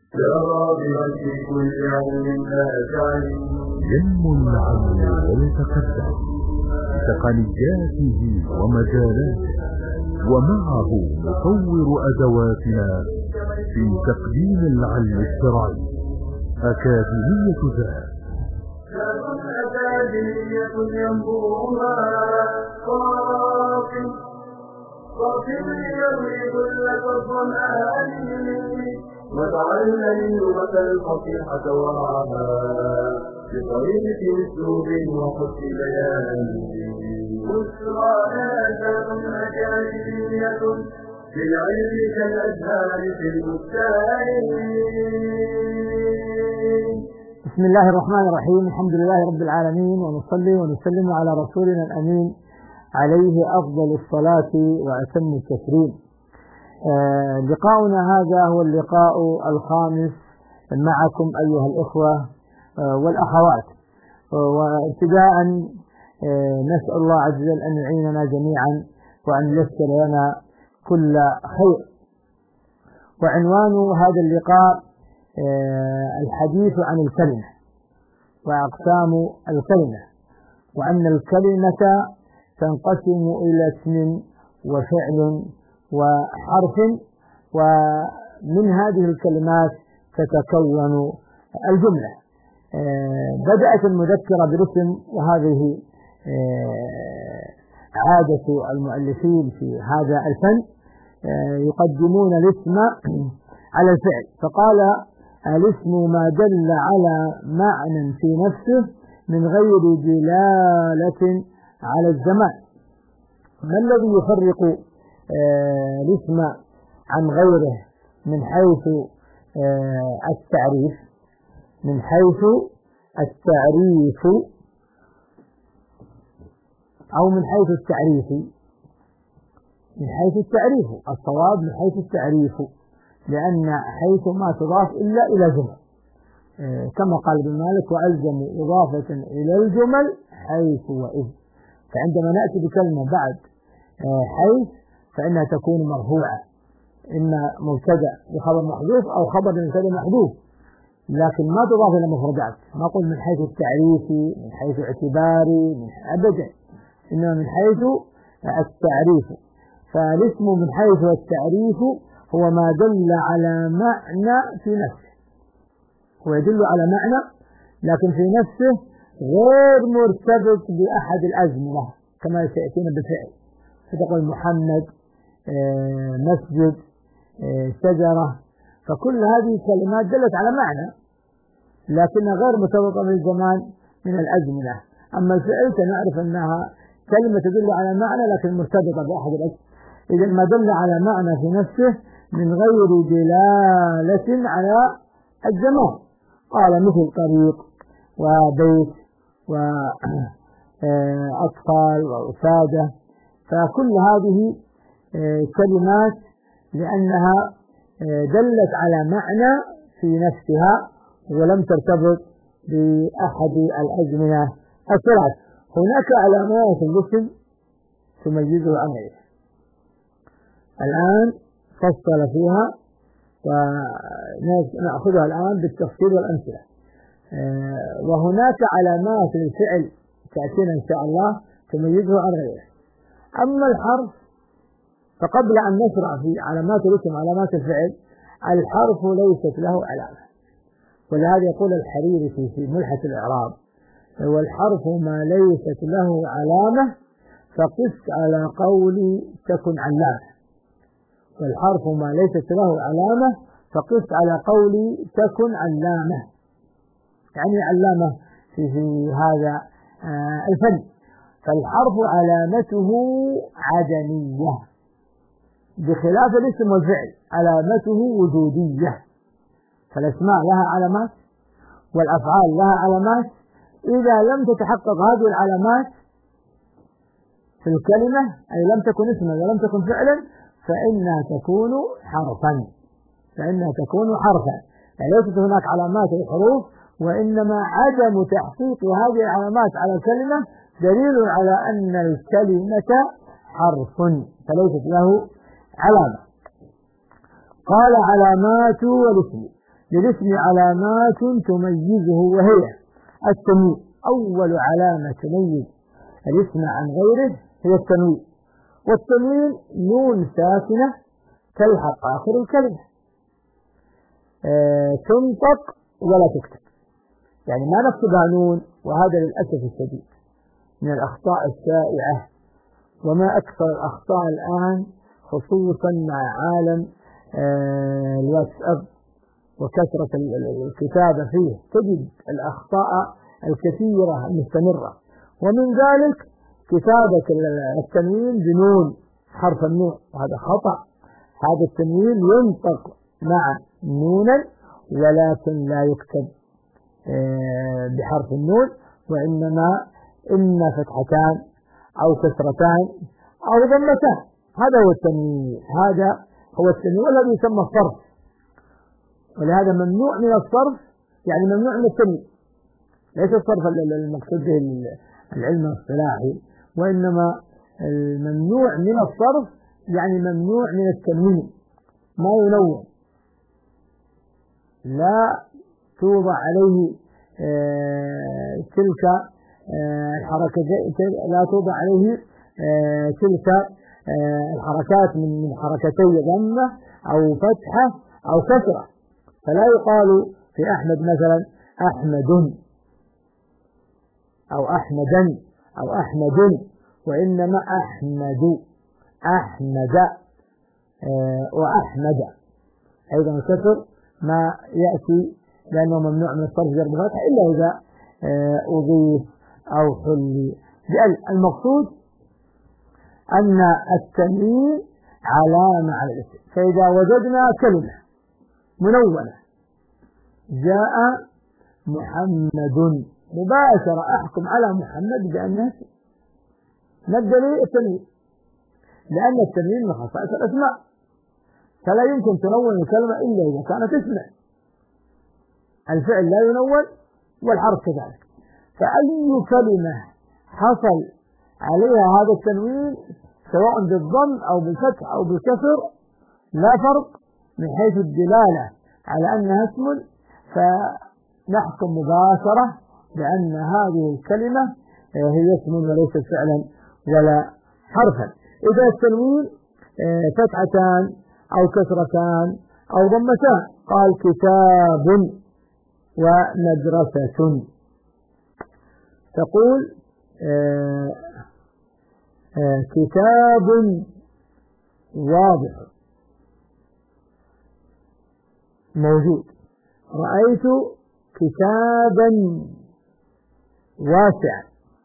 ينمو العلم ويتقدم بتقنياته ومجالاته، ومعه نطور أدواتنا في تقديم العلم الشرعي. أكاديمية ذات أكاديمية ينبوها صافٍ يروي كل الظمآن، وتعلم اللغة الفصيحة وراها بطريقة أسلوب وحسن بيان. بشرى آداب أكاديمية بالعلم كالأزهار في البستان. بسم الله الرحمن الرحيم. الحمد لله رب العالمين، ونصلي ونسلم على رسولنا الأمين عليه أفضل الصلاة وأتم التسليم. لقاؤنا هذا هو اللقاء الخامس معكم أيها الإخوة والأخوات، وابتداء نسأل الله عز وجل أن يعيننا جميعا وأن ييسر لنا كل خير. وعنوان هذا اللقاء الحديث عن الكلمة وأقسام الكلمة، وأن الكلمة تنقسم إلى اسم وفعل وحرف، ومن هذه الكلمات تتكون الجملة. بدأت المذكرة بالاسم، وهذه عادة المؤلفين في هذا الفن، يقدمون الاسم على الفعل، فقال الاسم ما دل على معنى في نفسه من غير دلالة على الزمان. ما الذي يفرق الاسم عن غيره من حيث التعريف؟ من حيث التعريف أو من حيث التعريف؟ من حيث التعريف، الصواب من حيث التعريف، لأن حيث ما تضاف إلا إلى جمل، كما قال ابن مالك: وألزم إضافة إلى الجمل حيث وإذ. فعندما نأتي بكلمة بعد حيث فإنها تكون مرفوعة، إما مبتدأ بخبر محذوف أو خبر مبتدأ محذوف، لكن ما تضاف إلى مفردات. ما قل من حيث التعريف، من حيث اعتباري، من أبدا، إنما من حيث التعريف. فالاسم من حيث التعريف هو ما دل على معنى في نفسه، هو يدل على معنى لكن في نفسه غير مرتبط بأحد الأزمنة، كما سيأتينا بالفعل، فتقول محمد، مسجد، شجرة، فكل هذه الكلمات دلت على معنى لكنها غير مرتبطة بالزمان من الأزمنة. أما الفعل سنعرف أنها كلمة تدل على معنى لكن مرتبطة بأحد الأزمنة. إذا ما دل على معنى في نفسه من غير دلالة على الزمان، قال مثل طريق وبيت وأطفال وأسادة، فكل هذه كلمات لأنها دلت على معنى في نفسها ولم ترتبط بأحد الأزمنة الثلاث. هناك علامات الاسم تميزه عن غيره، الآن فصل فيها ونأخذها الآن بالتفصيل والأمثلة. وهناك علامات للفعل تأتينا إن شاء الله تميزه عن غيره. أما الحرف فقبل أن نشرع في علامات الاسم علامات الفعل، الحرف ليست له علامة، ولهذا يقول الحريري في ملحة الإعراب: والحرف ما ليست له علامة فقس على قول تكن علامة. والحرف ما ليست له علامة فقس على قول تكن علامة، يعني علامة في هذا الفن. فالحرف علامته عدمية، بخلاف الاسم والفعل علامته وجودية. فالاسماء لها علامات والأفعال لها علامات، إذا لم تتحقق هذه العلامات في الكلمة، أي لم تكن اسما ولم تكن فعلا، فإنها تكون حرفا. يعني ليست هناك علامات للحروف، وإنما عدم تحقيق هذه العلامات على الكلمة دليل على أن الكلمة حرف فليست له علامة. قال علامات والاسم للاسم علامات تميزه، وهي التنوين. أول علامة تميز الاسم عن غيره هي التنوين، والتنوين نون ساكنة تلحق آخر الكلمة، تنطق ولا تكتب، يعني ما نكتبها نون، وهذا للأسف الشديد من الأخطاء الشائعة. وما أكثر الأخطاء الآن خصوصا مع عالم الواتساب وكثرة الكتابة فيه، تجد الأخطاء الكثيرة المستمرة، ومن ذلك كتابة التنوين بنون، حرف النون، وهذا خطأ. هذا التنوين ينطق مع نونا ولكن لا يكتب بحرف النون، وإنما إما فتحتان أو كسرتان أو ضمتان. هذا هو التنوين، هذا هو التنوين الذي يسمى الصرف، ولهذا ممنوع من الصرف، يعني ممنوع من التنوين، ليس الصرف المقصود به العلم الاصطلاحي، وإنما الممنوع من الصرف يعني ممنوع من التنوين، ما ينون، لا توضع عليه تلك الحركة، لا توضع عليه تلك الحركات من حركتي ضمة أو فتحة أو كسرة، فلا يقال في أحمد مثلا أحمد أو أحمدا أو أحمد، وإنما أحمد وأحمد. أيضا الكسر ما يأتي لأنه ممنوع من الصرف جر بفتح إلا إذا أضيف أو حلي بأل. المقصود أن التنوين علامة على الاسم، فإذا وجدنا كلمة منونة جاء محمد مباشرة أحكم على محمد بأنه اسم. نبدأ التنوين، لأن التنوين من خصائص الأسماء، فلا يمكن تنون الكلمة إلا إذا كانت اسما. الفعل لا ينون والحرف كذلك، فأي كلمة حصل عليها هذا التنوين سواء بالضم أو بالفتح أو بالكسر لا فرق من حيث الدلالة على أنها اسم، فنحكم مباشرة بأن هذه الكلمة هي اسم وليست فعلا ولا حرفا. إذا التنوين فتحتان أو كسرتان أو ضمتان، قال كتاب ومدرسة، تقول كتاب واضح موجود، رأيت كتابا واسعا،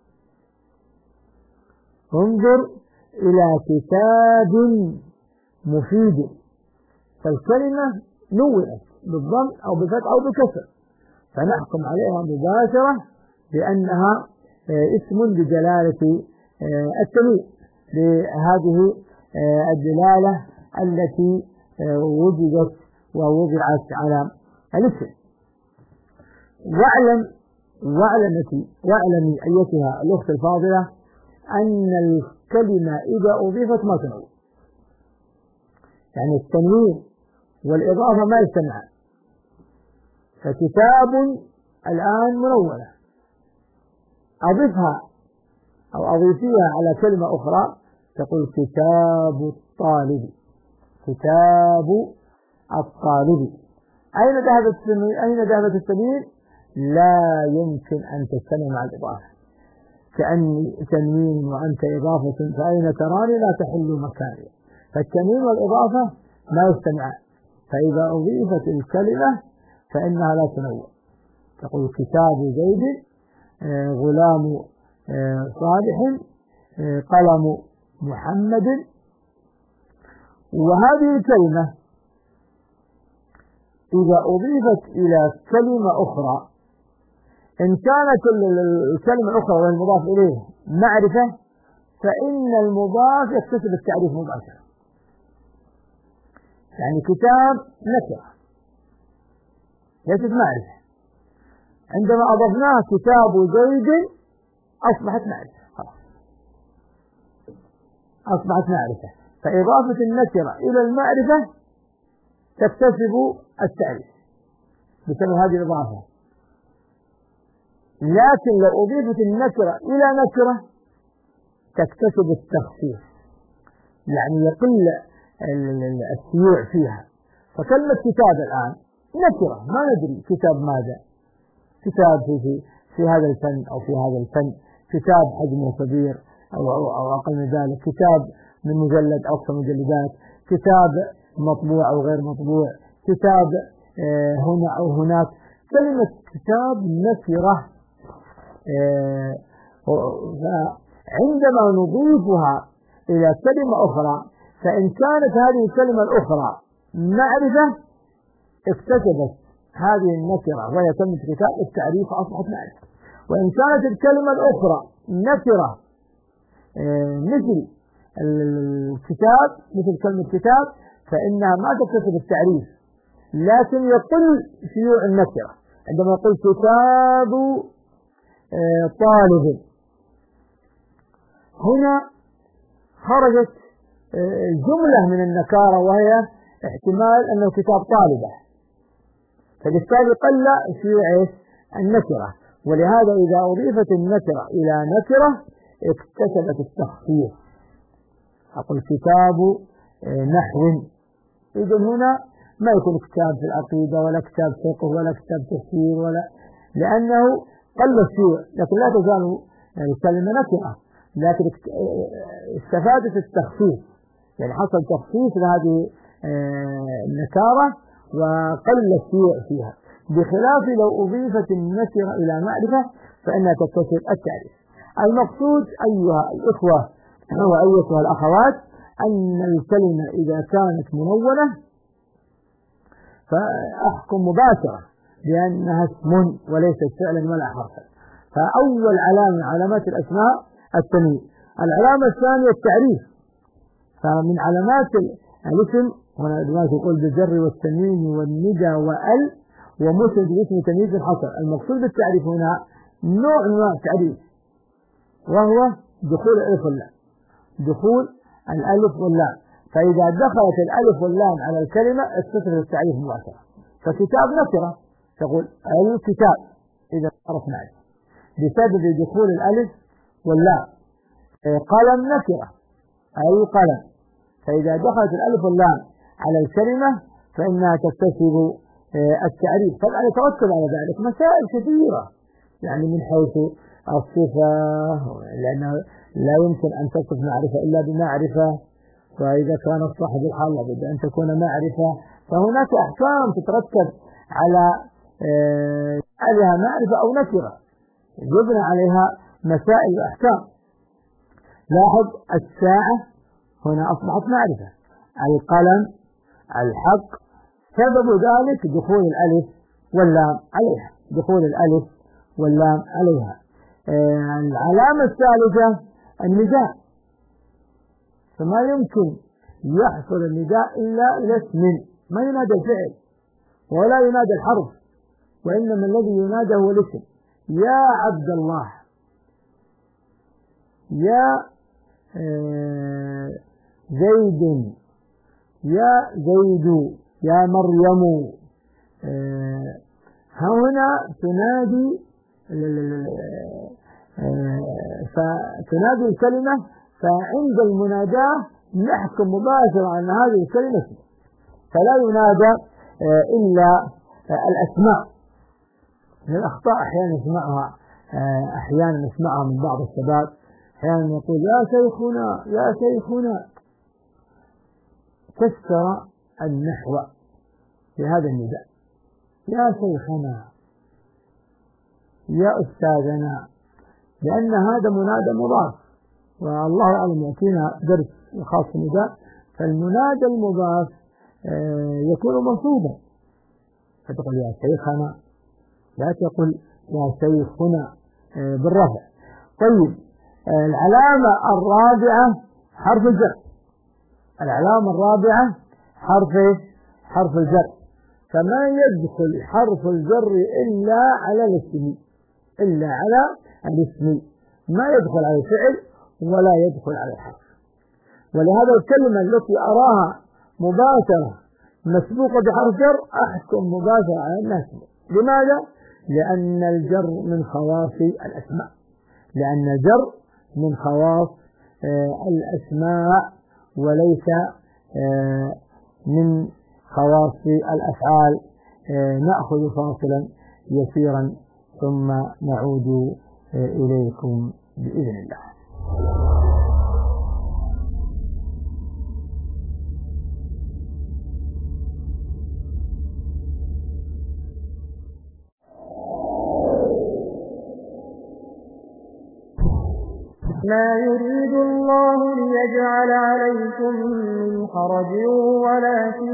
انظر إلى كتاب مفيد. فالكلمة نوعت بالضم أو بالفتح أو بالكسر، فنحكم عليها مباشرة بأنها اسم بدلالة التنوين، بهذه الدلالة التي وجدت ووضعت على الاسم. واعلمي أيتها الأخت الفاضلة أن الكلمة إذا أضيفت ما تنوين، يعني التنوين والإضافة ما يجتمعان. فكتاب الآن منونة، أضفها أو أضيفيها على كلمة أخرى تقول كتاب الطالب، كتاب الطالب. أين ذهبت التنوين؟ لا يمكن أن تجتمع مع الإضافة، كأني تنوين وأنت إضافة فأين تراني لا تحل مكاني. فالتنوين والإضافة ما يجتمعان، فإذا أضيفت الكلمة فإنها لا تنوع. تقول كتاب زيد، غلام صالح، قلم محمد. وهذه الكلمة إذا أضيفت إلى كلمة أخرى، إن كانت الكلمة الأخرى والمضاف إليه معرفة فإن المضاف يكتسب التعريف مباشرة. يعني كتاب نكرة ليست معرفة، عندما أضفناه كتاب زيد أصبحت معرفة، خلاص أصبحت معرفة. فإضافة النكرة إلى المعرفة تكتسب التعريف. بسبب هذه الإضافة. لكن لو أضيفت النكرة إلى نكرة تكتسب التخفيف، يعني يقل السيوع فيها. فكلمة كتاب الآن نكرة، ما ندري كتاب ماذا، كتاب في هذا الفن أو في هذا الفن، كتاب حجمه كبير أو أقل من ذلك، كتاب من مجلد أو أكثر مجلدات، كتاب مطبوع أو غير مطبوع، كتاب هنا أو هناك. كلمة كتاب نكرة. عندما نضيفها إلى كلمة أخرى، فإن كانت هذه الكلمة الأخرى معرفة اكتسبت هذه النكرة وهي كلمة كتاب التعريف أصبحت معرفة. وإن كانت الكلمة الأخرى نكرة مثل الكتاب، مثل كلمة كتاب، فإنها ما تكتسب التعريف لكن يقل شيوع النكرة. عندما يقول كتاب طالب، هنا خرجت جملة من النكارة وهي احتمال أنه كتاب طالبة، فبالتالي قل شيوع النكرة. ولهذا إذا أضيفت النكرة إلى نكرة اكتسبت التخفيف. أقول كتاب نحو، إذن هنا ما يكون كتاب في العقيدة ولا كتاب فقه ولا كتاب تفسير لأنه قل الشيوع، لكن لا تزال الكلمة نكرة، لكن استفادت التخفيف، يعني حصل تخفيف لهذه النكارة وقل الشيوع فيها، بخلاف لو أضيفت النكرة إلى معرفة فإنها تكتسب التعريف. المقصود أيها الإخوة وأيتها الأخوات أن الكلمة إذا كانت منونة فأحكم مباشرة لأنها اسم وليست فعلا ولا حرفا. فأول علامة من علامات الأسماء التمييز. العلامة الثانية التعريف. فمن علامات الاسم هنا دلوقتي يقول بالجر والتنوين والندى وال ومسند اسم تمييز حصر. المقصود بالتعريف هنا نوع من التعريف وهو دخول الألف واللام، دخول الألف واللام. فإذا دخلت الألف واللام على الكلمة اتصل التعريف مباشرة. فكتاب نكرة تقول الكتاب إذا عرف معرفة بسبب دخول الألف واللام. قلم نكرة أي قلم، فإذا دخلت الألف واللام على الكلمة فإنها تكتسب التعريف. طبعا يترتب على ذلك مسائل كثيرة، يعني من حيث الصفة، لأنه لا يمكن أن تصف معرفة إلا بمعرفة، فإذا كان صاحب الحال لابد أن تكون معرفة. فهناك أحكام تترتب على عليها معرفة أو نكرة، يبنى عليها مسائل وأحكام. لاحظ الساعة هنا أصبحت معرفة، القلم، الحق، سبب ذلك دخول الألف واللام عليها، دخول الألف واللام عليها. العلامة الثالثة النداء، فما يمكن يحصل النداء إلا إلى اسم، ما ينادى الفعل ولا ينادى الحرف، وإنما الذي ينادى هو الاسم. يا عبد الله، يا زيد، يا زيد، يا مريم. هنا تنادي فتنادي الكلمة، فعند المناداة نحكم مباشرة أن هذه الكلمة اسم، فلا ينادى إلا الأسماء. من الأخطاء أحيانا نسمعها من بعض الشباب، أحيانا يقول يا شيخنا يا شيخنا، كسر النحو في هذا النداء، يا شيخنا يا أستاذنا، لأن هذا منادى مضاف، والله أعلم يأتينا درس خاص بالنداء. فالمنادى المضاف يكون منصوبا، فتقول يا شيخنا، لا تقل يا شيخنا بالرفع. طيب العلامة الرابعة حرف الجر، العلامة الرابعة حرف الجر. فما يدخل حرف الجر إلا على الاسم، إلا على الاسم، ما يدخل على الفعل ولا يدخل على الحرف. ولهذا الكلمة التي أراها مباشرة مسبوقة بحرف جر أحكم مباشرة على الناس، لماذا؟ لأن الجر من خواص الأسماء، لأن الجر من خواص الأسماء وليس من خواص الأفعال. نأخذ فاصلا يسيرا ثم نعود إليكم بإذن الله. ما يريد الله ليجعل عليكم من حرج ولكن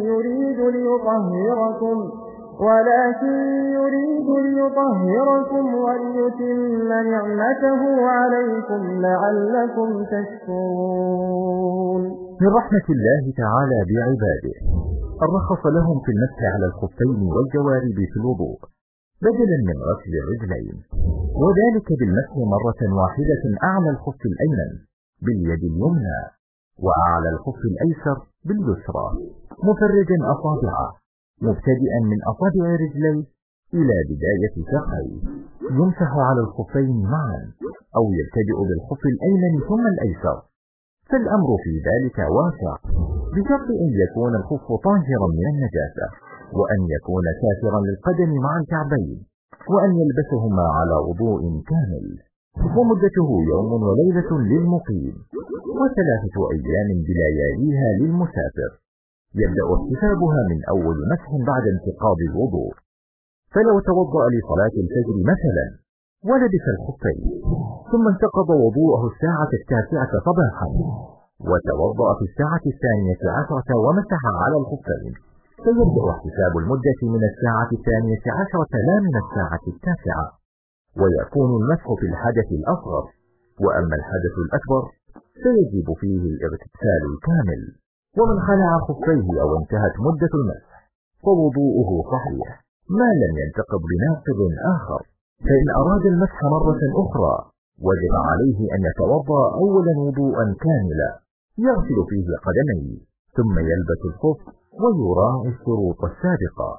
يريد ليطهركم وليتم نعمته عليكم لعلكم تشكرون. من رحمة الله تعالى بعباده الرخص لهم في المسح على الخفين والجوارب في الوضوء بدلا من غسل الرجلين، وذلك بالمسح مرة واحدة أعلى الخف الأيمن باليد اليمنى وأعلى الخف الأيسر باليسرى، مفرجا أصابعه مبتدئا من أصابع رجليه إلى بداية ساقيه. يمسح على الخفين معا أو يبتدئ بالخف الأيمن ثم الأيسر، فالأمر في ذلك واسع بشرط أن يكون الخف طاهرا من النجاسة، وأن يكون كافرا للقدم مع الكعبين، وأن يلبسهما على وضوء كامل، ومدته يوم وليلة للمقيم و3 أيام بلياليها للمسافر. يبدأ احتسابها من أول مسح بعد انتقاض الوضوء. فلو توضأ لصلاة الفجر مثلا ولبس الخفين ثم انتقض وضوءه الساعة 9 صباحا وتوضأ في الساعة 12 ومسح على الخفين، فيبدأ احتساب المدة من الساعة 12 لا من الساعة 9، ويكون المسح في الحدث الأصغر، وأما الحدث الأكبر فيجب فيه الاغتسال الكامل. ومن خلع خفيه أو انتهت مدة المسح فوضوءه صحيح ما لم ينتقض بناقض آخر. فإن أراد المسح مرة أخرى وجب عليه أن يتوضأ أولا وضوءا كاملا يغسل فيه قدميه ثم يلبس الخف ويراعي الشروط السابقة.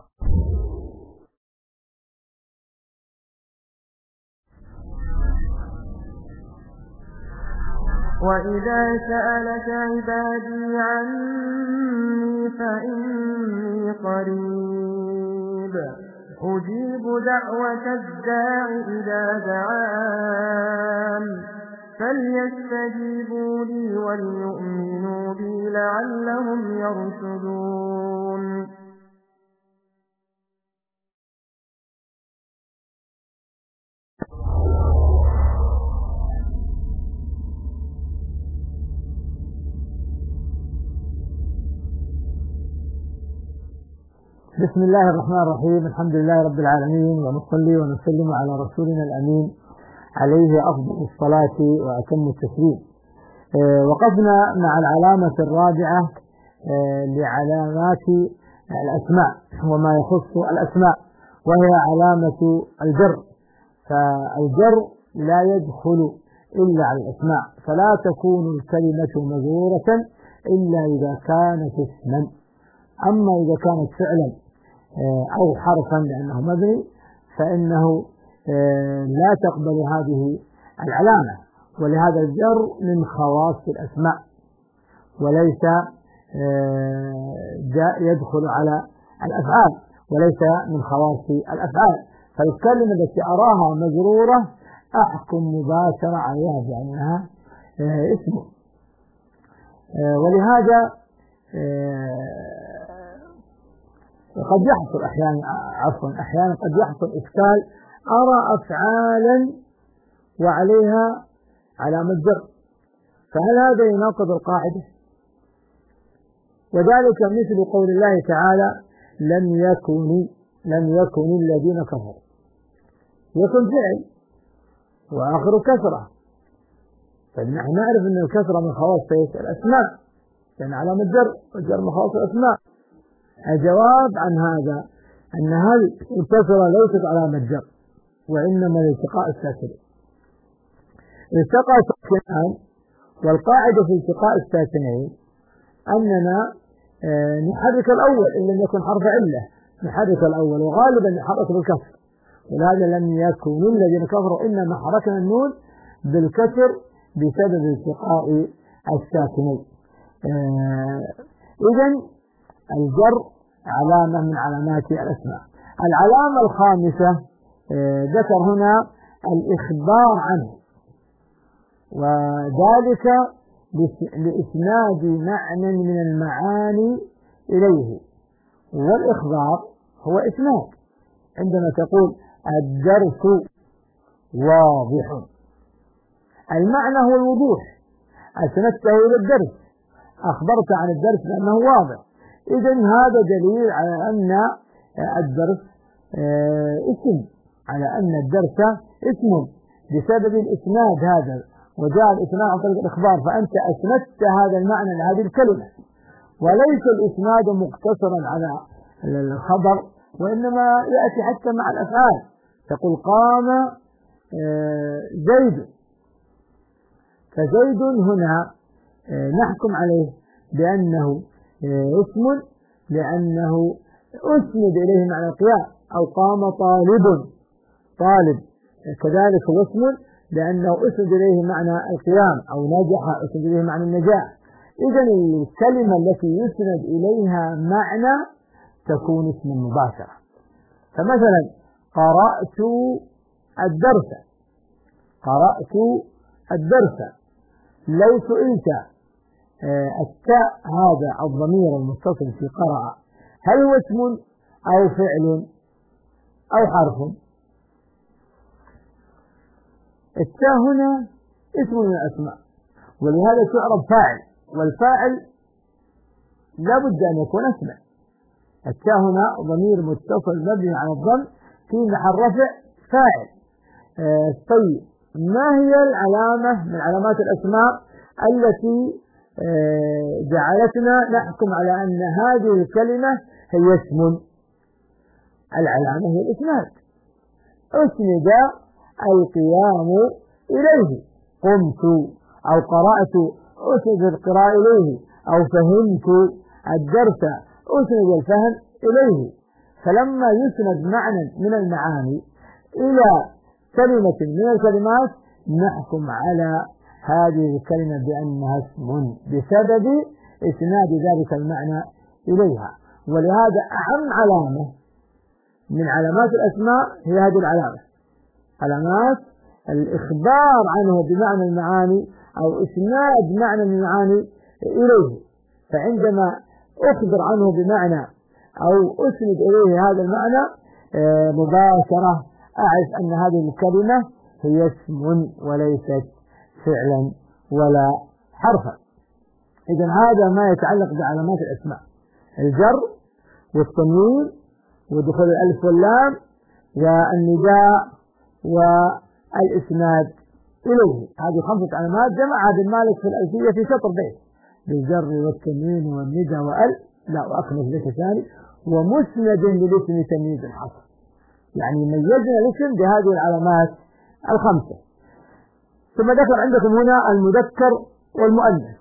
وإذا سألك عبادي عني فإني قريب أجيب دعوة الداع إذا دعان فليستجيبوا لي وليؤمنوا بي لعلهم يرشدون. بسم الله الرحمن الرحيم. الحمد لله رب العالمين، ونصلي ونسلم على رسولنا الأمين عليه أفضل الصلاة وأتم التسليم. وقفنا مع العلامة الرابعة لعلامات الأسماء وما يخص الأسماء، وهي علامة الجر. فالجر لا يدخل إلا على الأسماء، فلا تكون الكلمة مجرورة إلا إذا كانت اسما. أما إذا كانت فعلا أو حرفا لأنه مبني فإنه لا تقبل هذه العلامة. ولهذا الجر من خواص الأسماء وليس يدخل على الأفعال، وليس من خواص الأفعال. فالكلمة التي أراها مجرورة أحكم مباشرة عليها بأنها اسم. ولهذا قد يحصل أحيانا قد يحصل إشكال، أرى أفعالا وعليها علامة جر، فهل هذا يناقض القاعدة؟ وذلك مثل قول الله تعالى لم يكن الذين كفروا. يكن فعل وآخر كسرة، فنحن نعرف أن الكسرة من خواص الأسماء، لأن علامة جر والجر من خواص الأسماء. الجواب عن هذا أن هل الكسرة ليست علامة جر، وإنما الالتقاء الساكنين. التقاء ساكنان، والقاعدة في التقاء الساكنين أننا نحرك الأول إن لم يكن حرف علة، نحرك الأول، وغالبا نحرك بالكسر، ولهذا لم يكن الذين كفروا إنما حركنا النون بالكسر بسبب التقاء الساكنين. إذن الجر علامة من علامات الأسماء. العلامة الخامسة ذكر هنا الإخبار عنه، وذلك لإسناد معنى من المعاني إليه، والإخبار هو إسناد. عندما تقول الدرس واضح، المعنى هو الوضوح، أسندته إلى الدرس، أخبرت عن الدرس لأنه واضح. إذن هذا دليل على أن الدرس اسم، على أن الدرس اسم بسبب الإسناد هذا، وجاء الإسناد عن طريق الإخبار، فأنت أسندت هذا المعنى لهذه الكلمة. وليس الإسناد مقتصرا على الخبر، وإنما يأتي حتى مع الأفعال. تقول قام زيد، فزيد هنا نحكم عليه بأنه اسم لأنه أسند إليه معنى القيام. أو قام طالب كذلك هو اسم لأنه أسند إليه معنى القيام، أو نجح أسند إليه معنى النجاح. إذن الكلمة التي يسند إليها معنى تكون اسما مباشرة. فمثلا قرأت الدرس، لو سئلت التاء هذا الضمير المتصل في قرأ هل هو اسم أو فعل أو حرف؟ التاء هنا اسم من الأسماء، ولهذا تعرف فاعل، والفاعل لا بد أن يكون اسما. التاء هنا ضمير متصل مبني على الضم في محل رفع فاعل. طيب، ما هي العلامة من علامات الأسماء التي جعلتنا نحكم على أن هذه الكلمة هي اسم؟ العلامة هي الإسناد. أسند القيام إليه، قمت أو قرأت أسند القراءة إليه، أو فهمت الدرس أسند الفهم إليه. فلما يسند معنى من المعاني إلى كلمة من الكلمات نحكم على هذه الكلمة بأنها اسم بسبب إسناد ذلك المعنى إليها. ولهذا أهم علامة من علامات الأسماء هي هذه العلامة، علامات الإخبار عنه بمعنى المعاني أو إسناد معنى من المعاني إليه. فعندما أخبر عنه بمعنى أو أسند إليه هذا المعنى مباشرة أعرف أن هذه الكلمة هي اسم وليست فعلا ولا حرفا. إذن هذا ما يتعلق بعلامات الأسماء: الجر والتنوين ودخول الألف واللام والنداء والإسناد إليه. هذه 5 علامات جمعها ابن مالك في الألفية في شطر بيت: بالجر والتنوين والنداء وأل، لا وأخلف لك ثاني، ومسند للاسم تمييز الحصر. يعني ميزنا الاسم بهذه العلامات 5. ثم ذكر عندكم هنا المذكر والمؤنث،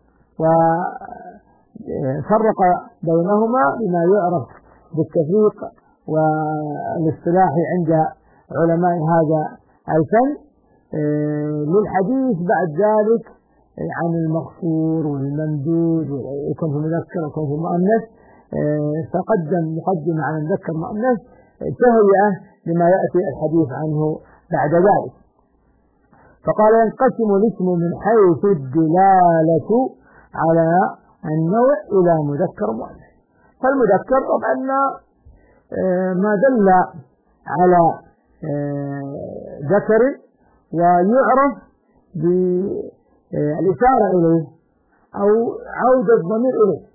وفرق بينهما بما يعرف بالتفريق والاصطلاحي عند علماء هذا الفن، للحديث بعد ذلك عن المقصور والممدود، يكون في مذكر ويكون في مؤنث. فقدم مقدمة عن المذكر والمؤنث تهيئة لما يأتي الحديث عنه بعد ذلك. فقال: ينقسم الاسم من حيث الدلالة على النوع إلى مذكر ومؤنث. فالمذكر طبعا ما دل على ذكر ويعرف بالإشارة إليه أو عودة الضمير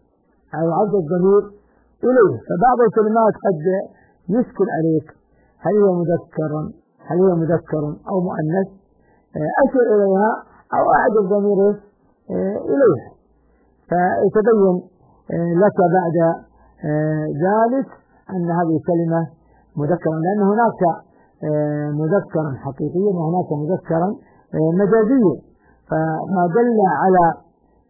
إليه. فبعض الكلمات قد يشكل عليك هل هو مذكر أو مؤنث، أشر إليها أو أعد الضمير إليها، فيتبين لك بعد ذلك أن هذه الكلمة مذكرا، لأن هناك مذكرا حقيقيا وهناك مذكرا مجازيا. فما دل على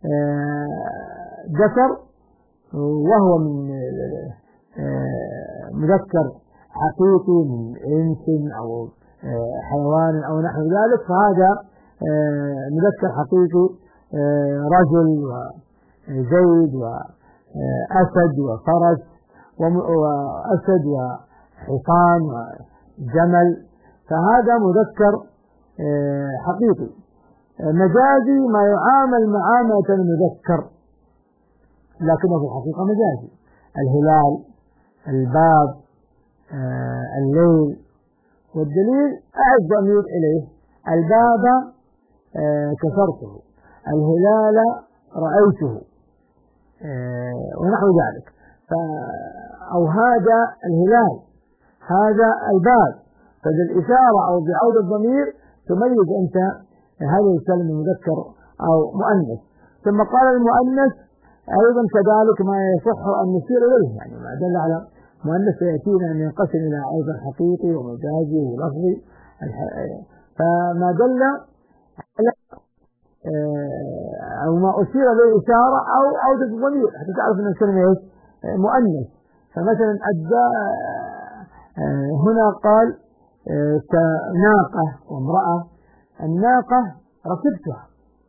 ذكر وهو من مذكر حقيقي من إنس أو حيوان أو نحو ذلك، فهذا مذكر حقيقي رجل وزيد وأسد وفرس وأسد وحصان وجمل، فهذا مذكر حقيقي. مجازي ما يعامل معاملة المذكر لكنه في الحقيقة مجازي، الهلال، الباب، الليل. والدليل أعد ضمير إليه، الباب كسرته، الهلال رأيته ونحو ذلك. أو هذا الهلال، هذا الباب، فبالإشارة أو بعود الضمير تميز أنت هذه الكلمة مذكر أو مؤنث. ثم قال المؤنث أيضا كذلك ما يصح أن نشير إليه، يعني ما دل على مؤنث سيأتينا أن ينقسم إلى أيضا حقيقي ومجازي ولفظي، فما دل على أو ما أشير إليه إشارة أو عودة الضمير حتى تعرف أن الكلمة مؤنث. فمثلا هنا قال كناقة وامرأة، الناقة ركبتها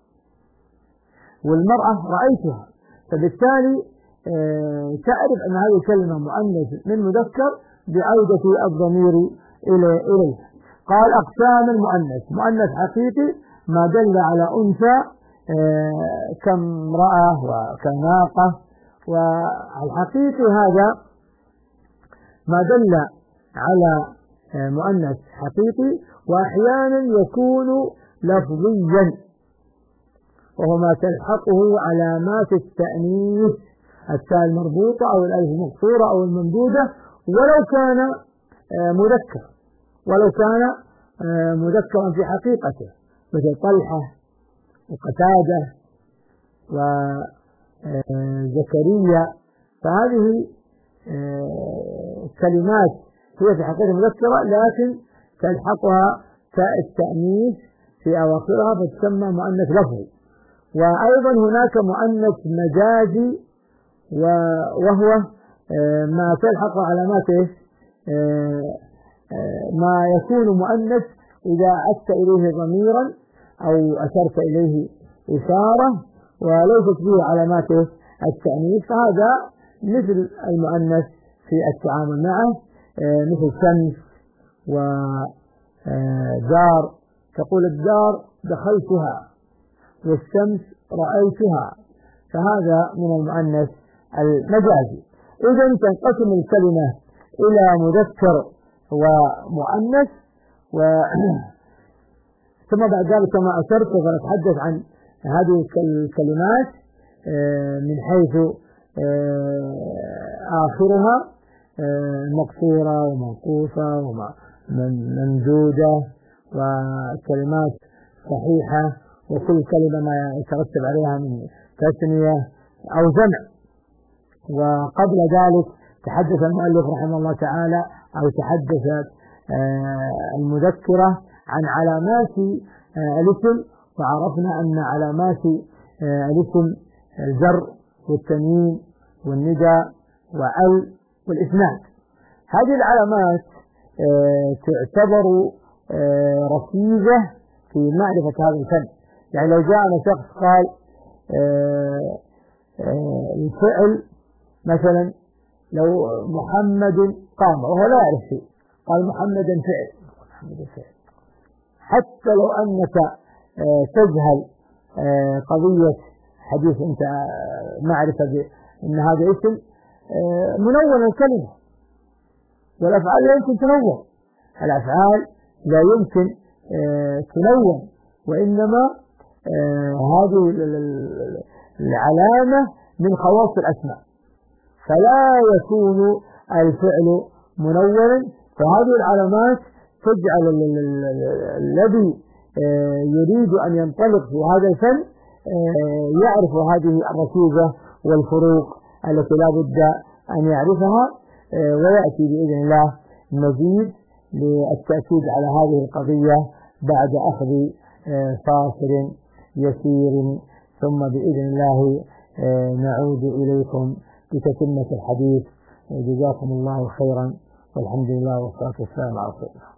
والمرأة رأيتها، فبالتالي تعرف أن هذه الكلمة مؤنث من مذكر بعودة الضمير إليه. قال أقسام المؤنث: مؤنث حقيقي ما دل على أنثى كامرأة وكناقة، والحقيقي هذا ما دل على مؤنث حقيقي، وأحيانا يكون لفظيا وهو ما تلحقه علامات التأنيث، التاء المربوطة أو الألف المقصورة أو الممدودة، ولو كان مذكرا في حقيقته، مثل طلحة وقتادة وزكريا، فهذه كلمات هي في حقيقة مذكرة لكن تلحقها تاء التأنيث في أواخرها فتسمى مؤنث لفظي. وأيضا هناك مؤنث مجازي وهو ما تلحق علاماته ما يكون مؤنث إذا أتى إليه ضميرا أو أشرت إليه إشارة وليست به علاماته التأنيث، فهذا مثل المؤنث في التعامل معه، مثل شمس ودار، تقول الدار دخلتها والشمس رأيتها، فهذا من المؤنث المجازي. إذن تنقسم الكلمة إلى مذكر ومؤنث، ثم بعد ذلك كما أشرت فنتحدث عن هذه الكلمات من حيث آخرها مقصورة ومنقوصة وممدودة وكلمات صحيحة، وكل كلمة ما يترتب عليها من تثنية أو جمع. وقبل ذلك تحدث المؤلف رحمه الله تعالى أو تحدث المذكرة عن علامات الاسم، وعرفنا أن علامات الاسم الجر والتنوين والنداء وال والإسناد. هذه العلامات تعتبر ركيزة في معرفة هذا الفن. يعني لو جاءنا شخص قال الفعل مثلا لو محمد قام وهو لا يعرف شيء، قال محمدا فعل، حتى لو أنك تجهل قضية حديث أنت معرفة بأن هذا اسم منون الكلمة، والأفعال لا يمكن تنون، الأفعال لا يمكن تنون، وإنما هذه العلامة من خواص الأسماء، فلا يكون الفعل منونا. فهذه العلامات تجعل الذي يريد أن ينطلق في هذا الفن يعرف هذه الركيزة والفروق التي لا بد أن يعرفها، ويأتي بإذن الله مزيد للتأكيد على هذه القضية بعد أخذ فاصل يسير، ثم بإذن الله نعود إليكم بتتمة الحديث. جزاكم الله خيرا، والحمد لله والصلاة والسلام على رسول الله.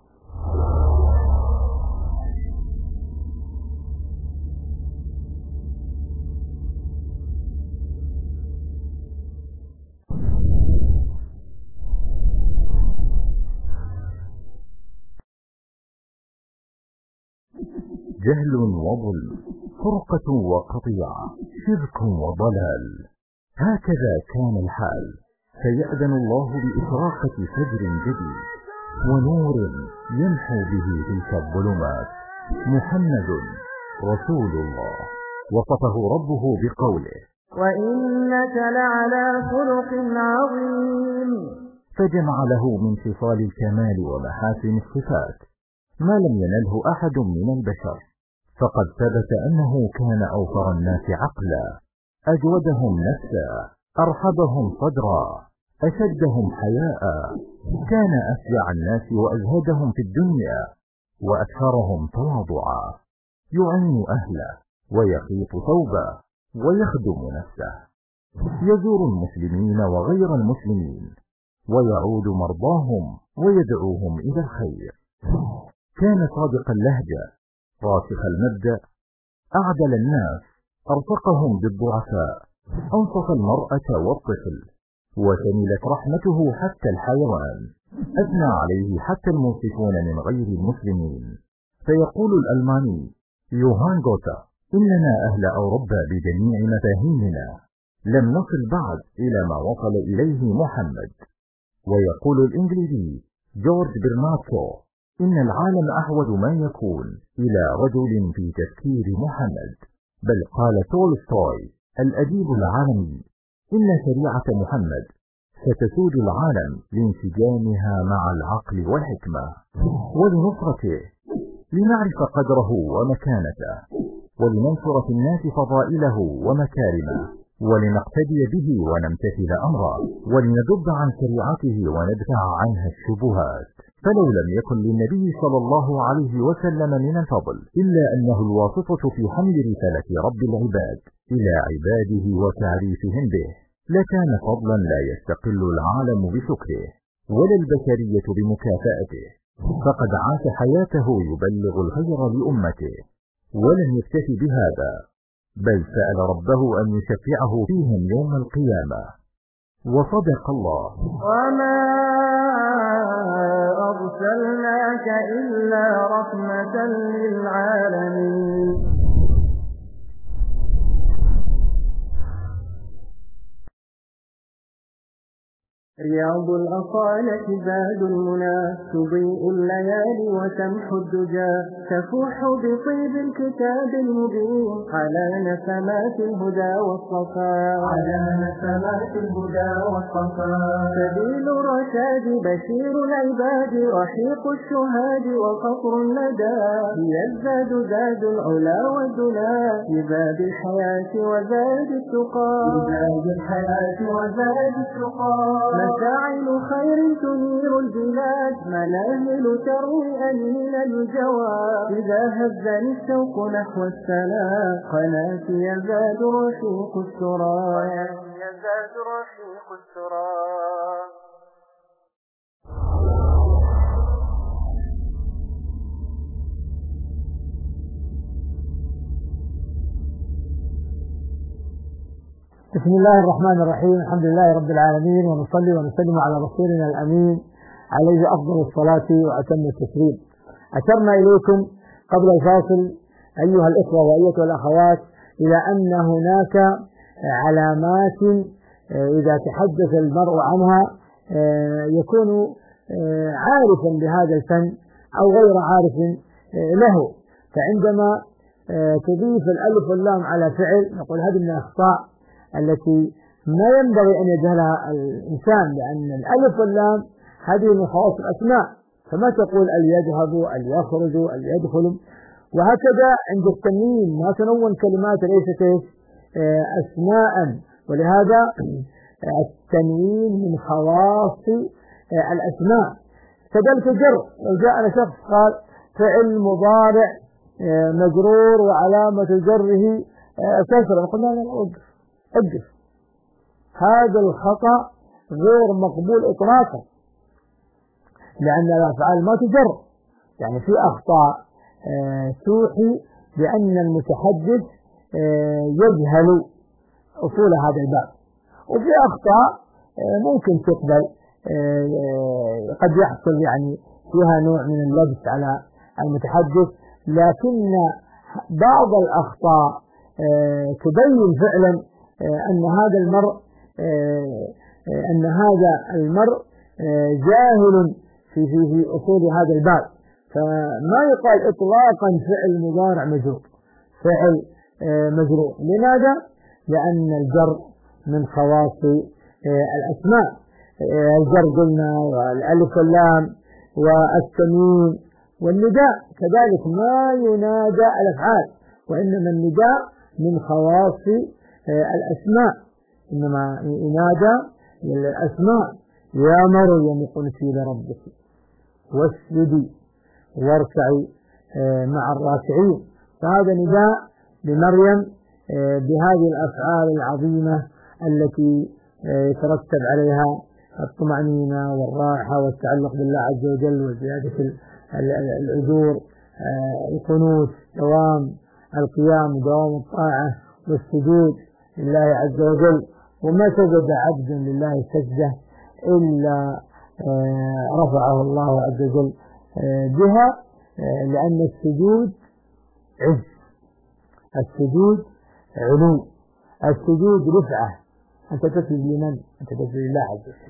جهل وظلم، فرقة وقطيعة، شرك وضلال، هكذا كان الحال. فيأذن الله بإشراقة فجر جديد ونور يمحو به تلك الظلمات. محمد رسول الله وصفه ربه بقوله: وإنك لعلى خلق عظيم. فجمع له من خصال الكمال ومحاسن الصفات ما لم ينله أحد من البشر. فقد ثبت أنه كان أوفر الناس عقلا، أجودهم نفسا، أرحبهم صدرا، أشدهم حياء، كان أشجع الناس وأزهدهم في الدنيا، وأكثرهم تواضعا، يعين أهله ويخيط ثوبه ويخدم نفسه، يزور المسلمين وغير المسلمين، ويعود مرضاهم ويدعوهم إلى الخير. كان صادق اللهجة، راسخ المبدأ، أعدل الناس، أرفقهم بالضعفاء، أنصف المرأة والطفل، وشملت رحمته حتى الحيوان، أثنى عليه حتى المنصفون من غير المسلمين. فيقول الألماني يوهان غوتا: إننا أهل أوروبا بجميع مفاهيمنا لم نصل بعد إلى ما وصل إليه محمد. ويقول الإنجليزي جورج برنارد شو: إن العالم أحوج ما يكون إلى رجل في تفكير محمد. بل قال تولستوي الأديب العالمي: إن شريعة محمد ستسود العالم لانسجامها مع العقل والحكمة. ولنصرته لنعرف قدره ومكانته، ولننشر في الناس فضائله ومكارمه، ولنقتدي به ونمتثل أمره، ولندب عن شريعته وندفع عنها الشبهات. فلو لم يكن للنبي صلى الله عليه وسلم من الفضل إلا أنه الواسطة في حمل رسالة رب العباد إلى عباده وتعريفهم به، لكان فضلا لا يستقل العالم بشكره ولا البشرية بمكافأته. فقد عاش حياته يبلغ الخير لأمته، ولم يكتف بهذا، بل سأل ربه أن يشفعه فيهم يوم القيامة. وصدق الله: وما أرسلناك إلا رحمة للعالمين. رياض الأصالة زاد المنى، تضيء الليالي وتمحو الدجى، تفوح بطيب الكتاب المبين على نسمات الهدى والصفا، سبيل الرشاد بشير العباد، رحيق الشهاد وقطر الندى، يزداد زاد العلا والدنا، لباب الحياة وزاد التقى، مشاعل خير تنير البلاد، منازل تروي أنين الجواد، إذا هزني الشوق نحو السلام، قناتي يزداد رشيق السرى. بسم الله الرحمن الرحيم. الحمد لله رب العالمين، ونصلي ونسلم على رسولنا الأمين عليه أفضل الصلاة وأتم التسليم. أشرنا إليكم قبل الفاصل أيها الإخوة وأيتها الأخوات إلى أن هناك علامات إذا تحدث المرء عنها يكون عارفا بهذا الفن أو غير عارف له. فعندما تضيف الألف واللام على فعل نقول هذه من الأخطاء التي ما ينبغي أن يجهلها الإنسان، لأن الألف واللام هذه من خواص الأسماء، فما تقول اليذهب، اليخرج، اليدخل، وهكذا عند التنوين ما تنون كلمات ليست أسماء، ولهذا التنوين من خواص الأسماء. كذلك الجر، لو جاءنا شخص قال فعل مضارع مجرور وعلامة جره كسرة، نقول لا أوقف. هذا الخطأ غير مقبول إطلاقا، لأن الأفعال ما تجر. يعني في أخطاء توحي بأن المتحدث يجهل أصول هذا الباب، وفي أخطاء ممكن تقبل، قد يحصل يعني فيها نوع من اللبس على المتحدث، لكن بعض الأخطاء تبين فعلا أن هذا المرء جاهل في أصول هذا الباب. فما يقال إطلاقا فعل مضارع مجرور، فعل مجرور. لماذا؟ لأن الجر من خواص الأسماء. الجر قلنا والألف واللام والتنوين والنداء كذلك ما ينادى الأفعال، وإنما النداء من خواص الأسماء، إنما ينادى الأسماء. يا مريم اقنتي لربك واسجدي واركعي مع الراكعين. فهذا نداء لمريم بهذه الأفعال العظيمة التي يترتب عليها الطمأنينة والراحة والتعلق بالله عز وجل وزيادة الأجور، القنوت، دوام القيام ودوام الطاعة والسجود لله عز وجل. وما سجد عبد لله سجدة إلا رفعه الله عز وجل بها، لأن السجود عز، السجود علو، السجود رفعة. أنت تسجد لمن؟ أنت تسجد لله عز وجل.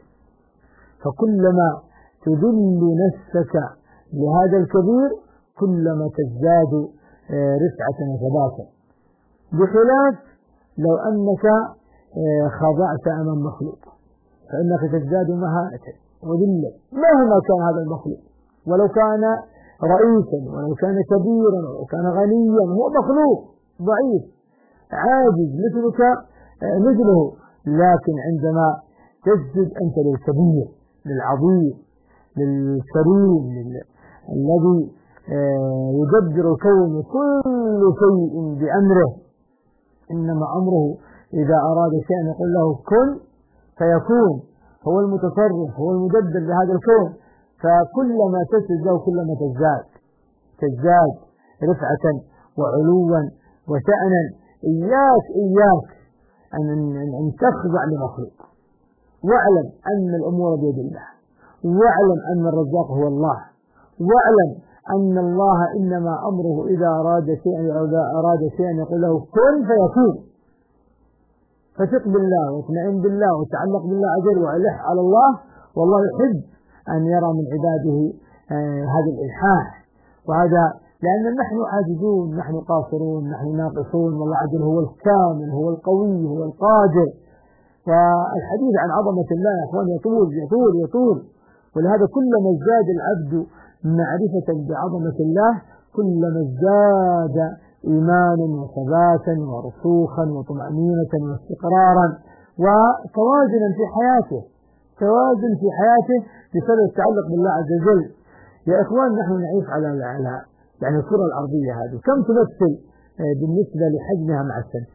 فكلما تذل نفسك لهذا الكبير كلما تزداد رفعة وثباتا، بخلاف لو أنك خضعت أمام مخلوق فإنك تزداد مهانة وذلة مهما كان هذا المخلوق، ولو كان رئيسا ولو كان كبيرا ولو كان غنيا، هو مخلوق ضعيف عاجز مثله. لكن عندما تسجد أنت للكبير للعظيم للكريم الذي يدبر الكون كل شيء بأمره، إنما أمره إذا أراد شيئا يقول له كن فيكون، هو المتصرف هو المدبر لهذا الكون. فكلما تسجد له كلما تزداد رفعة وعلوا وشأنا. إياك أن تخضع لمخلوق، واعلم أن الأمور بيد الله، واعلم أن الرزاق هو الله، واعلم أن الله إنما أمره إذا أراد شيئا يقول له كن فيكون. فثق بالله واطمئن بالله وتعلق بالله عز وجل وألح على الله، والله يحب أن يرى من عباده هذا الإلحاح. وهذا لأن نحن عاجزون، نحن قاصرون، نحن ناقصون، والله عز وجل هو الكامل هو القوي هو القادر. والحديث عن عظمة الله يا أخوان يطول، ولهذا كلما ازداد العبد معرفة بعظمة الله كلما ازداد إيمانا وثباتا ورسوخا وطمأنينة واستقرارا وتوازنا في حياته، توازن في حياته بسبب التعلق بالله عز وجل. يا إخوان نحن نعيش على يعني الكرة الأرضية هذه كم تمثل بالنسبة لحجمها مع الشمس؟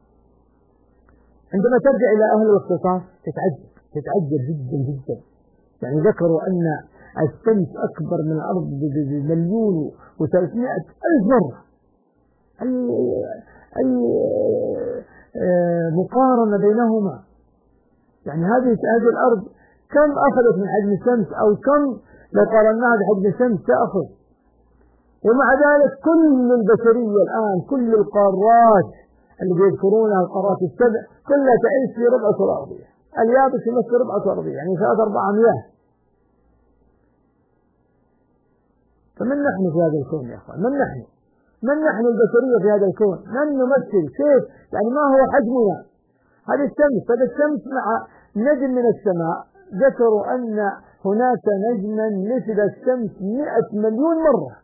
عندما ترجع إلى أهل الاختصاص تتعجب جدا جدا. يعني ذكروا أن الشمس أكبر من الأرض بمليون و300 ألف مرة. أي مقارنة بينهما؟ يعني هذه الأرض كم أخذت من حجم الشمس، أو كم لو قارناها بحجم الشمس تأخذ؟ ومع ذلك كل البشرية الآن كل القارات اللي يذكرونها القارات السبع كلها تعيش في ربع كرة أرضية. اليابس يمثل ربع كرة أرضية، يعني 3-4 مياه. فمن نحن في هذا الكون يا أخوان؟ من نحن البشرية في هذا الكون؟ من نمثل؟ كيف؟ يعني ما هو حجمنا؟ هذه الشمس مع نجم من السماء ذكروا أن هناك نجما مثل الشمس 100 مليون مرة.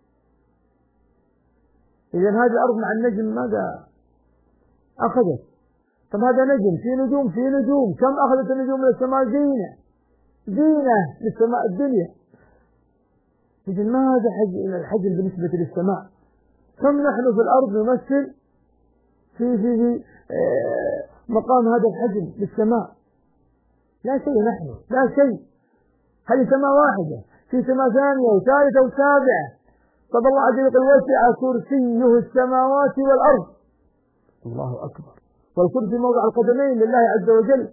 إذا هذه الأرض مع النجم ماذا أخذت؟ طب هذا نجم في نجوم كم أخذت النجوم من السماء؟ زينة للسماء الدنيا. إذا ماذا الحجم بالنسبة للسماء؟ كم نحن في الأرض نمثل في مقام هذا الحجم للسماء؟ لا شيء نحن، لا شيء. هذه سماء واحدة، في سماء ثانية وثالثة وسابعة. طب الله عز وجل وسع كرسيه السماوات والأرض. الله أكبر. والكرسي موضع القدمين لله عز وجل.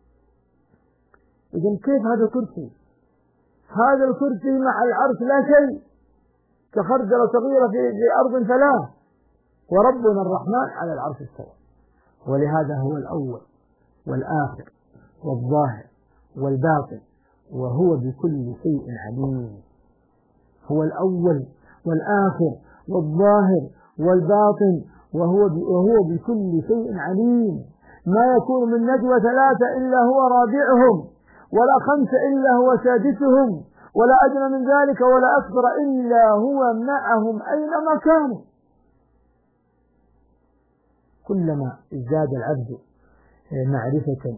إذن كيف هذا الكرسي؟ هذا الكرسي مع العرش لا شيء، كخردلة صغيرة في أرض فلاة. وربنا الرحمن على العرش استوى. ولهذا هو الأول والآخر والظاهر والباطن، وهو بكل شيء عليم. هو الأول والآخر والظاهر والباطن، وهو بكل شيء عليم. ما يكون من نجوى 3 إلا هو رابعهم، ولا 5 إلا هو سادسهم، ولا أدنى من ذلك ولا أكثر إلا هو معهم أينما كانوا. كلما ازداد العبد معرفة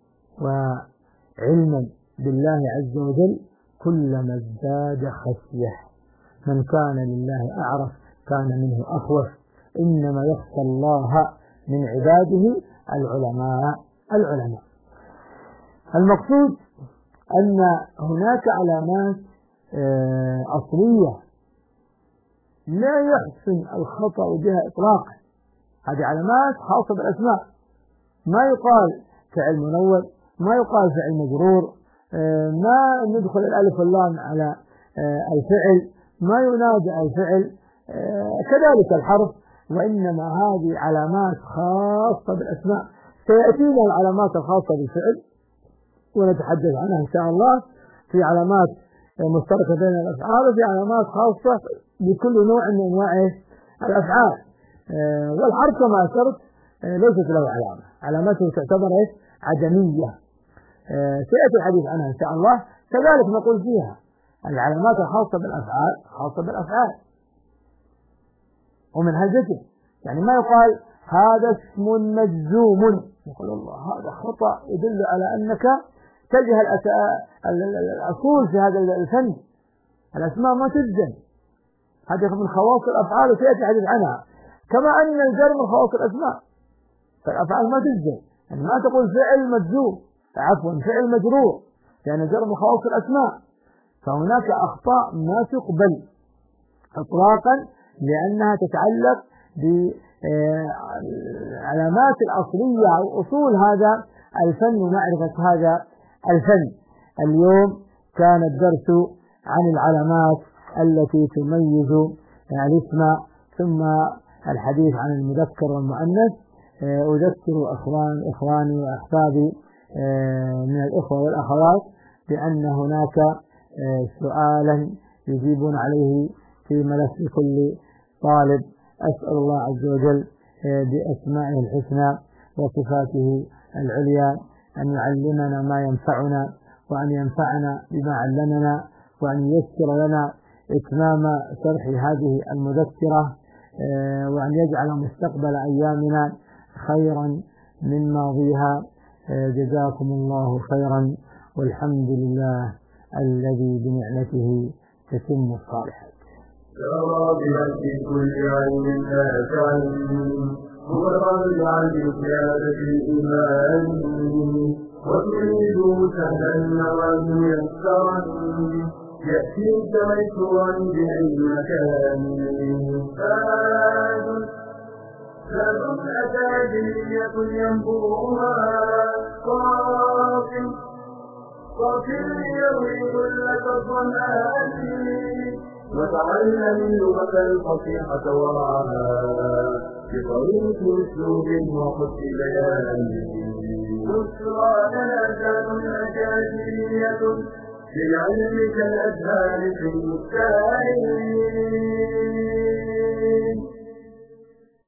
وعلما بالله عز وجل كلما ازداد خشية. من كان لله أعرف كان منه أخوف. إنما يخشى الله من عباده العلماء. المقصود أن هناك علامات أصلية لا يحسن الخطأ بها إطلاقا. هذه علامات خاصة بالأسماء. ما يقال فعل منون، ما يقال فعل مجرور، ما ندخل الألف واللام على الفعل، ما ينادى الفعل، كذلك الحرف. وإنما هذه علامات خاصة بالأسماء. سيأتينا العلامات الخاصة بالفعل ونتحدث عنها إن شاء الله. في علامات مشتركة بين الأفعال، وفي علامات خاصة بكل نوع من أنواع الأفعال. والحرف كما أشرت ليست له علامة، علامته تعتبر عدمية. سيأتي الحديث عنها إن شاء الله. كذلك نقول فيها العلامات الخاصة بالأفعال خاصة بالأفعال ومن هجته. يعني ما يقال هذا اسم مجزوم، يقول الله هذا خطأ يدل على أنك تجهل الأصول في هذا الفن. الأسماء ما تجزم، هذه من خواص الأفعال وسيأتي الحديث عنها. كما أن الجر من خواص الأسماء، فالأفعال ما تجزم. يعني ما تقول فعل مجزوم، فعل مجرور، لأن الجر من خواص الأسماء. فهناك أخطاء ما تقبل إطلاقا لأنها تتعلق بالعلامات الأصلية أو أصول هذا الفن ومعرفة هذا الفن. اليوم كان الدرس عن العلامات التي تميز الاسم، ثم الحديث عن المذكر والمؤنث. أذكر إخواني وأحبابي من الإخوة والأخوات بأن هناك سؤالا يجيبون عليه في ملف كل طالب. أسأل الله عز وجل بأسمائه الحسنى وصفاته العليا أن يعلمنا ما ينفعنا، وأن ينفعنا بما علمنا، وأن ييسر لنا إتمام شرح هذه المذكرة، وأن يجعل مستقبل أيامنا خيرا من ماضيها. جزاكم الله خيرا، والحمد لله الذي بنعمته تتم الصالحات. رابعا في كل علم نافع هو رابعا لزيادة الإيمان، وتريد سهلا نواه يسرا يأتيك ميسورا بأي مكان. زاد أكاديمية ينبوها صافٍ يروي كلك الظمآن، وتعلم اللغة الفصيحة وراها بطريق أسلوب وحسن بيان. بشرى لنا زاد أكاديمية للعلم كالأزهار في المكان.